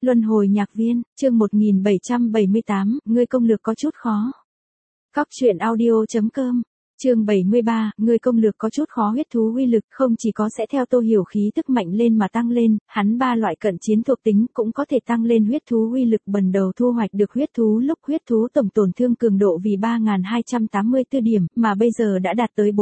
Luân hồi nhạc viên, chương 1778, ngươi công lược có chút khó. Cóc truyện audio.com, chương 73, ngươi công lược có chút khó. Huyết thú uy lực không chỉ có sẽ theo Tô Hiểu khí tức mạnh lên mà tăng lên, hắn ba loại cận chiến thuộc tính cũng có thể tăng lên huyết thú uy lực. Bần đầu thu hoạch được huyết thú lúc huyết thú tổng tổn thương cường độ vì 3284 điểm, mà bây giờ đã đạt tới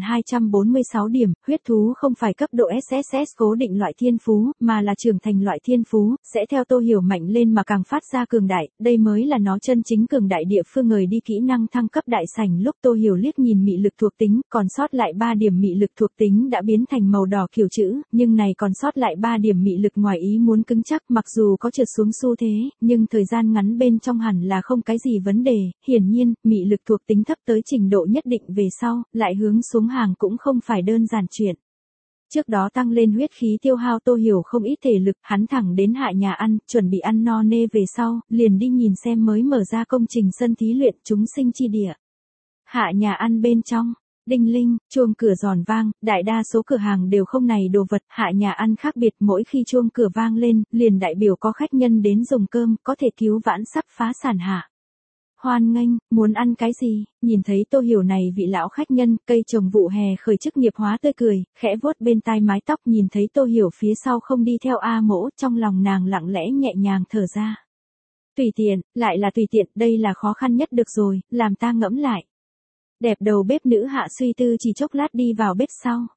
4246 điểm. Huyết thú không phải cấp độ SSS cố định loại thiên phú, mà là trưởng thành loại thiên phú, sẽ theo Tô Hiểu mạnh lên mà càng phát ra cường đại, đây mới là nó chân chính cường đại địa phương. Người đi kỹ năng thăng cấp đại sảnh lúc Tô Hiểu liếc nhìn mị lực thuộc tính, còn sót lại 3 điểm mị lực thuộc tính đã biến thành màu đỏ kiểu chữ, nhưng này còn sót lại 3 điểm mị lực ngoài ý muốn cứng chắc, mặc dù có trượt xuống xu thế, nhưng thời gian ngắn bên trong hẳn là không cái gì vấn đề. Hiển nhiên, mị lực thuộc tính thấp tới trình độ nhất định về sau, lại hướng xuống hàng cũng không phải đơn giản chuyện. Trước đó tăng lên huyết khí tiêu hao Tô Hiểu không ít thể lực, hắn thẳng đến Hạ nhà ăn, chuẩn bị ăn no nê về sau, liền đi nhìn xem mới mở ra công trình sân thí luyện chúng sinh chi địa. Hạ nhà ăn bên trong, đinh linh, chuông cửa giòn vang, đại đa số cửa hàng đều không này đồ vật. Hạ nhà ăn khác biệt, mỗi khi chuông cửa vang lên, liền đại biểu có khách nhân đến dùng cơm, có thể cứu vãn sắp phá sản hạ. Hoan nghênh, muốn ăn cái gì? Nhìn thấy Tô Hiểu này vị lão khách nhân, cây trồng vụ hè khởi chức nghiệp hóa tươi cười, khẽ vuốt bên tai mái tóc. Nhìn thấy Tô Hiểu phía sau không đi theo A Mỗ, trong lòng nàng lặng lẽ nhẹ nhàng thở ra. Tùy tiện, lại là tùy tiện, đây là khó khăn nhất được rồi, làm ta ngẫm lại. Đẹp đầu bếp nữ Hạ suy tư chỉ chốc lát đi vào bếp sau.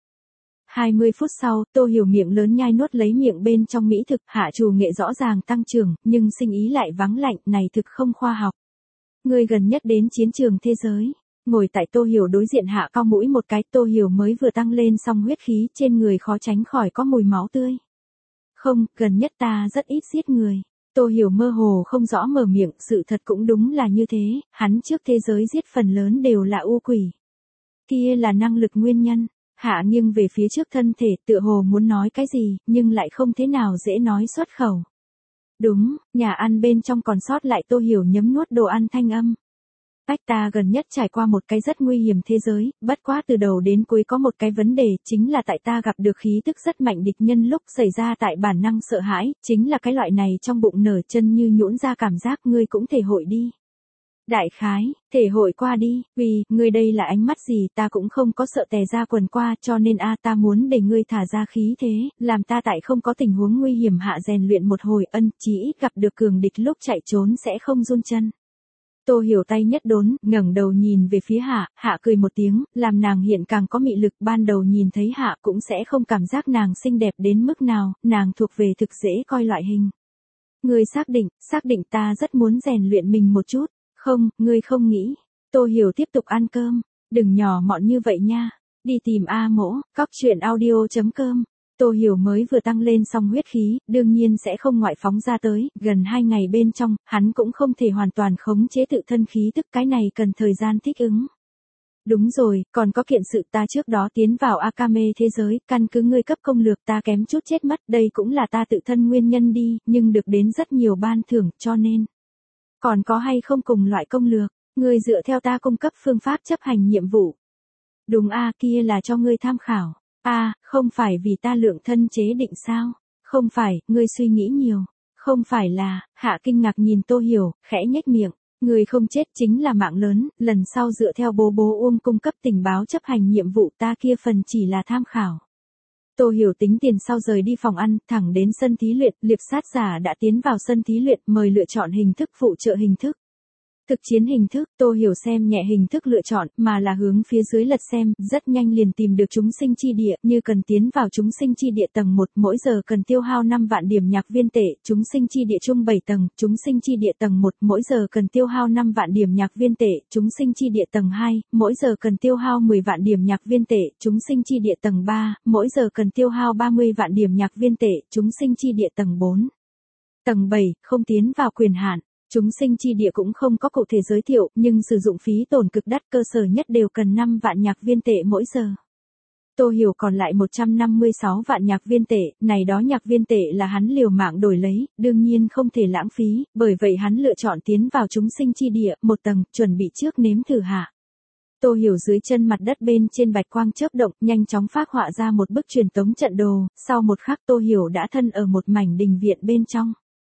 20 phút sau, Tô Hiểu miệng lớn nhai nuốt lấy miệng bên trong mỹ thực. Hạ chủ nghệ rõ ràng tăng trưởng, nhưng sinh ý lại vắng lạnh, này thực không khoa học. Người gần nhất đến chiến trường thế giới. Ngồi tại Tô Hiểu đối diện Hạ cau mũi một cái. Tô Hiểu mới vừa tăng lên xong huyết khí, trên người khó tránh khỏi có mùi máu tươi. Không, gần nhất ta rất ít giết người. Tô Hiểu mơ hồ không rõ mở miệng, sự thật cũng đúng là như thế, hắn trước thế giới giết phần lớn đều là u quỷ. Kia là năng lực nguyên nhân. Hạ nghiêng về phía trước thân thể, tựa hồ muốn nói cái gì, nhưng lại không thế nào dễ nói xuất khẩu. Đúng, nhà ăn bên trong còn sót lại Tô Hiểu nhấm nuốt đồ ăn thanh âm. Ta gần nhất trải qua một cái rất nguy hiểm thế giới, bất quá từ đầu đến cuối có một cái vấn đề, chính là tại ta gặp được khí tức rất mạnh địch nhân lúc xảy ra tại bản năng sợ hãi, chính là cái loại này trong bụng nở chân như nhũn ra cảm giác. Ngươi cũng thể hội đi. Đại khái, thể hội qua đi, vì, ngươi đây là ánh mắt gì, ta cũng không có sợ tè ra quần qua, cho nên ta muốn để ngươi thả ra khí thế, làm ta tại không có tình huống nguy hiểm hạ rèn luyện một hồi. Chí ít gặp được cường địch lúc chạy trốn sẽ không run chân. Tô Hiểu tay nhất đốn, ngẩng đầu nhìn về phía Hạ, Hạ cười một tiếng, làm nàng hiện càng có mị lực. Ban đầu nhìn thấy Hạ cũng sẽ không cảm giác nàng xinh đẹp đến mức nào, nàng thuộc về thực dễ coi loại hình. Ngươi xác định ta rất muốn rèn luyện mình một chút. Không, ngươi không nghĩ. Tô Hiểu tiếp tục ăn cơm, đừng nhỏ mọn như vậy nha. Đi tìm A Mỗ, cóc truyện audio.com. Tô Hiểu mới vừa tăng lên xong huyết khí, đương nhiên sẽ không ngoại phóng ra tới, gần 2 ngày bên trong, hắn cũng không thể hoàn toàn khống chế tự thân khí tức, cái này cần thời gian thích ứng. Đúng rồi, còn có kiện sự, ta trước đó tiến vào Akame thế giới, căn cứ ngươi cấp công lược ta kém chút chết mất, đây cũng là ta tự thân nguyên nhân đi, nhưng được đến rất nhiều ban thưởng, cho nên. Còn có hay không cùng loại công lược, ngươi dựa theo ta cung cấp phương pháp chấp hành nhiệm vụ. Đúng kia là cho ngươi tham khảo. Không phải vì ta lượng thân chế định sao? Không phải, ngươi suy nghĩ nhiều. Không phải là, Hạ kinh ngạc nhìn Tô Hiểu, khẽ nhếch miệng. Ngươi không chết chính là mạng lớn, lần sau dựa theo bố Uông cung cấp tình báo chấp hành nhiệm vụ, ta kia phần chỉ là tham khảo. Tô Hiểu tính tiền sau rời đi phòng ăn, thẳng đến sân thí luyện. Liệp sát giả đã tiến vào sân thí luyện, mời lựa chọn hình thức phụ trợ hình thức. Thực chiến hình thức, Tô Hiểu xem nhẹ hình thức lựa chọn, mà là hướng phía dưới lật xem, rất nhanh liền tìm được chúng sinh chi địa. Như cần tiến vào chúng sinh chi địa tầng 1, mỗi giờ cần tiêu hao 5 vạn điểm nhạc viên tệ. Chúng sinh chi địa chung 7 tầng, chúng sinh chi địa tầng 1, mỗi giờ cần tiêu hao 5 vạn điểm nhạc viên tệ. Chúng sinh chi địa tầng 2, mỗi giờ cần tiêu hao 10 vạn điểm nhạc viên tệ. Chúng sinh chi địa tầng 3, mỗi giờ cần tiêu hao 30 vạn điểm nhạc viên tệ. Chúng sinh chi địa tầng 4. Tầng 7, không tiến vào quyền hạn. Chúng sinh chi địa cũng không có cụ thể giới thiệu, nhưng sử dụng phí tổn cực đắt, cơ sở nhất đều cần 5 vạn nhạc viên tệ mỗi giờ. Tô Hiểu còn lại 156 vạn nhạc viên tệ, này đó nhạc viên tệ là hắn liều mạng đổi lấy, đương nhiên không thể lãng phí, bởi vậy hắn lựa chọn tiến vào chúng sinh chi địa, 1 tầng, chuẩn bị trước nếm thử hạ. Tô Hiểu dưới chân mặt đất bên trên bạch quang chớp động, nhanh chóng phác họa ra một bức truyền tống trận đồ, sau một khắc Tô Hiểu đã thân ở một mảnh đình viện bên trong.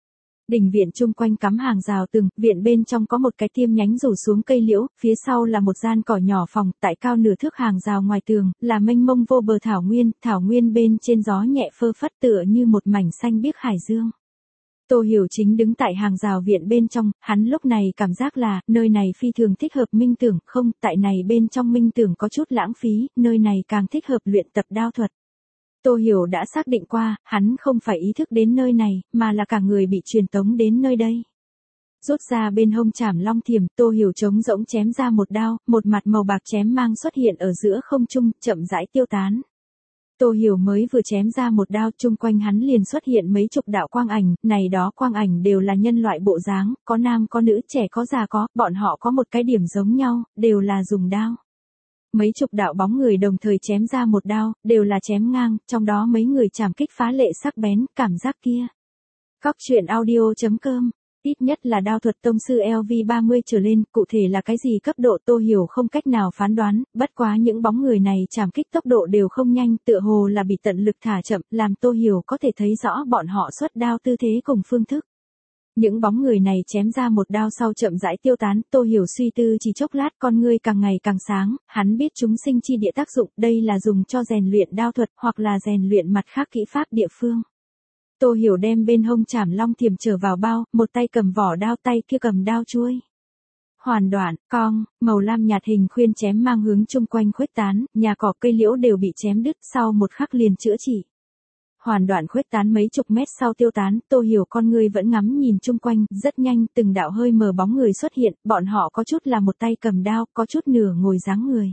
Đình viện chung quanh cắm hàng rào tường, viện bên trong có một cái tiêm nhánh rủ xuống cây liễu, phía sau là một gian cỏ nhỏ phòng, tại cao nửa thước hàng rào ngoài tường, là mênh mông vô bờ thảo nguyên bên trên gió nhẹ phơ phất tựa như một mảnh xanh biếc hải dương. Tô Hiểu chính đứng tại hàng rào viện bên trong, hắn lúc này cảm giác là, nơi này phi thường thích hợp minh tưởng, không, tại này bên trong minh tưởng có chút lãng phí, nơi này càng thích hợp luyện tập đao thuật. Tô Hiểu đã xác định qua, hắn không phải ý thức đến nơi này, mà là cả người bị truyền tống đến nơi đây. Rút ra bên hông chảm long thiềm, Tô Hiểu trống rỗng chém ra một đao, một mặt màu bạc chém mang xuất hiện ở giữa không trung, chậm rãi tiêu tán. Tô Hiểu mới vừa chém ra một đao, chung quanh hắn liền xuất hiện mấy chục đạo quang ảnh, này đó quang ảnh đều là nhân loại bộ dáng, có nam có nữ, trẻ có già có, bọn họ có một cái điểm giống nhau, đều là dùng đao. Mấy chục đạo bóng người đồng thời chém ra một đao, đều là chém ngang, trong đó mấy người chảm kích phá lệ sắc bén, cảm giác kia. Cóc truyện audio.com, ít nhất là đao thuật tông sư LV30 trở lên, cụ thể là cái gì cấp độ Tô Hiểu không cách nào phán đoán, bất quá những bóng người này chảm kích tốc độ đều không nhanh, tựa hồ là bị tận lực thả chậm, làm Tô Hiểu có thể thấy rõ bọn họ xuất đao tư thế cùng phương thức. Những bóng người này chém ra một đao sau chậm rãi tiêu tán, Tô Hiểu suy tư chỉ chốc lát, con ngươi càng ngày càng sáng, hắn biết chúng sinh chi địa tác dụng, đây là dùng cho rèn luyện đao thuật, hoặc là rèn luyện mặt khác kỹ pháp địa phương. Tô Hiểu đem bên hông chảm long thiềm trở vào bao, một tay cầm vỏ đao, tay kia cầm đao chuôi. Hoàn đoạn, cong, màu lam nhạt hình khuyên chém mang hướng chung quanh khuếch tán, nhà cỏ cây liễu đều bị chém đứt, sau một khắc liền chữa trị. Hoàn đoạn khuếch tán mấy chục mét sau tiêu tán, Tô Hiểu con người vẫn ngắm nhìn chung quanh, rất nhanh, từng đạo hơi mờ bóng người xuất hiện, bọn họ có chút là một tay cầm đao, có chút nửa ngồi dáng người.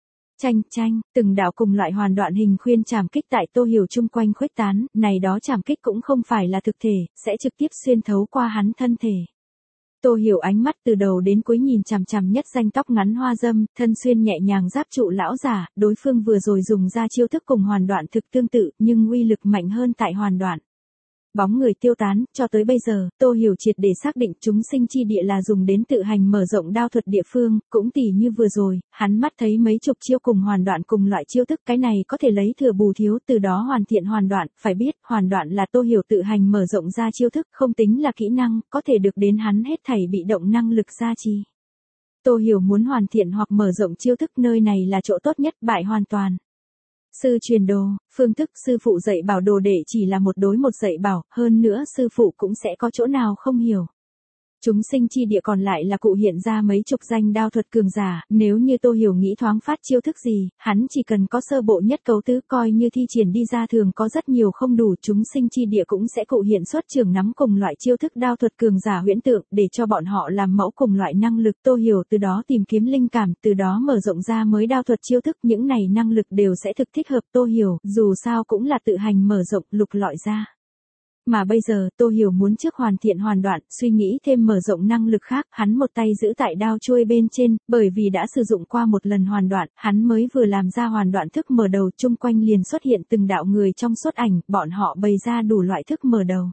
Chanh, từng đạo cùng loại hoàn đoạn hình khuyên chảm kích tại Tô Hiểu chung quanh khuếch tán, này đó chảm kích cũng không phải là thực thể, sẽ trực tiếp xuyên thấu qua hắn thân thể. Tô Hiểu ánh mắt từ đầu đến cuối nhìn chằm chằm nhất danh tóc ngắn hoa dâm, thân xuyên nhẹ nhàng giáp trụ lão giả, đối phương vừa rồi dùng ra chiêu thức cùng hoàn đoạn thực tương tự, nhưng uy lực mạnh hơn tại hoàn đoạn. Bóng người tiêu tán, cho tới bây giờ, Tô Hiểu triệt để xác định chúng sinh chi địa là dùng đến tự hành mở rộng đao thuật địa phương, cũng tỉ như vừa rồi, hắn mắt thấy mấy chục chiêu cùng hoàn đoạn cùng loại chiêu thức, cái này có thể lấy thừa bù thiếu, từ đó hoàn thiện hoàn đoạn, phải biết, hoàn đoạn là Tô Hiểu tự hành mở rộng ra chiêu thức, không tính là kỹ năng, có thể được đến hắn hết thảy bị động năng lực gia trì. Tô Hiểu muốn hoàn thiện hoặc mở rộng chiêu thức, nơi này là chỗ tốt nhất, bại hoàn toàn. Sư truyền đồ, phương thức sư phụ dạy bảo đồ đệ chỉ là một đối một dạy bảo, hơn nữa sư phụ cũng sẽ có chỗ nào không hiểu. Chúng sinh chi địa còn lại là cụ hiện ra mấy chục danh đao thuật cường giả, nếu như Tô Hiểu nghĩ thoáng phát chiêu thức gì, hắn chỉ cần có sơ bộ nhất cấu tứ coi như thi triển đi ra thường có rất nhiều không đủ, chúng sinh chi địa cũng sẽ cụ hiện xuất trường nắm cùng loại chiêu thức đao thuật cường giả huyễn tượng, để cho bọn họ làm mẫu cùng loại năng lực. Tô Hiểu từ đó tìm kiếm linh cảm, từ đó mở rộng ra mới đao thuật chiêu thức, những này năng lực đều sẽ thực thích hợp Tô Hiểu, dù sao cũng là tự hành mở rộng lục lọi ra. Mà bây giờ, Tô Hiểu muốn trước hoàn thiện hoàn đoạn, suy nghĩ thêm mở rộng năng lực khác, hắn một tay giữ tại đao chuôi bên trên, bởi vì đã sử dụng qua một lần hoàn đoạn, hắn mới vừa làm ra hoàn đoạn thức mở đầu, chung quanh liền xuất hiện từng đạo người trong suốt ảnh, bọn họ bày ra đủ loại thức mở đầu.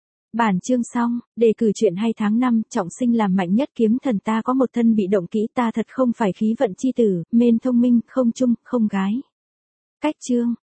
Bản chương xong, đề cử chuyện hay tháng 5, trọng sinh làm mạnh nhất kiếm thần, ta có một thân bị động kỹ, ta thật không phải khí vận chi tử, mên thông minh, không chung, không gái. Cách chương.